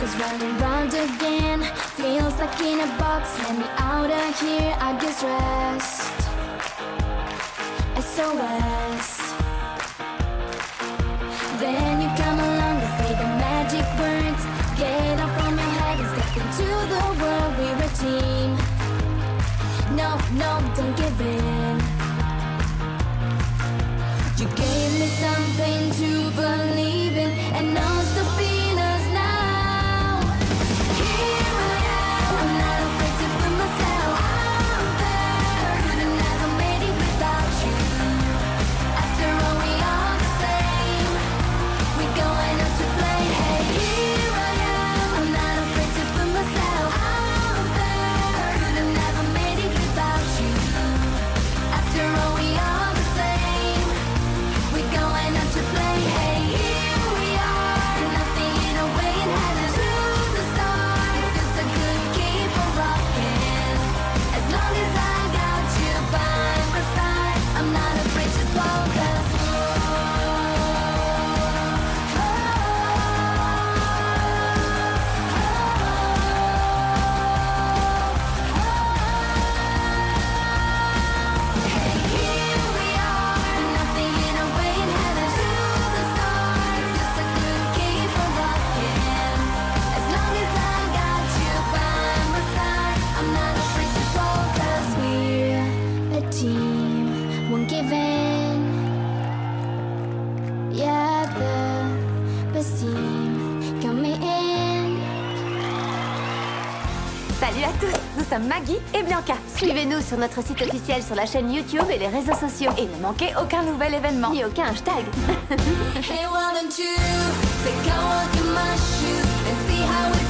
is running round again. Feels like in a box, let me out of here, I get stressed. SOS. Then you come along and say the magic words. Get up from your head and step into the world, we're a team. No, no, don't give in. You gave me something to believe in, and no stopping us now. Here I am, I'm not afraid to put myself out there. Could've never made it without you. After all, we are the same. We're going out to play. Hey, here I am, I'm not afraid to put myself out there. Could've never made it without you. After all, we are the same. We're going out to play. Hey, here we are. Nothing in our way and headed to the stars. It feels so good, keep on rocking. As long as I got you by my side, I'm not afraid to focus. Hey, here we are. Nothing in our way and headed to the stars. It feels so good, keep on rocking. As long as I got you by my side, I'm not afraid to focus. We're a team, won't give in. Yeah, the best team coming in. Salut à tous, nous sommes Maggie et Bianca. Suivez-nous sur notre site officiel, sur la chaîne YouTube et les réseaux sociaux. Et ne manquez aucun nouvel événement, ni aucun hashtag. Hey, why don't you take a walk in my shoes and see how it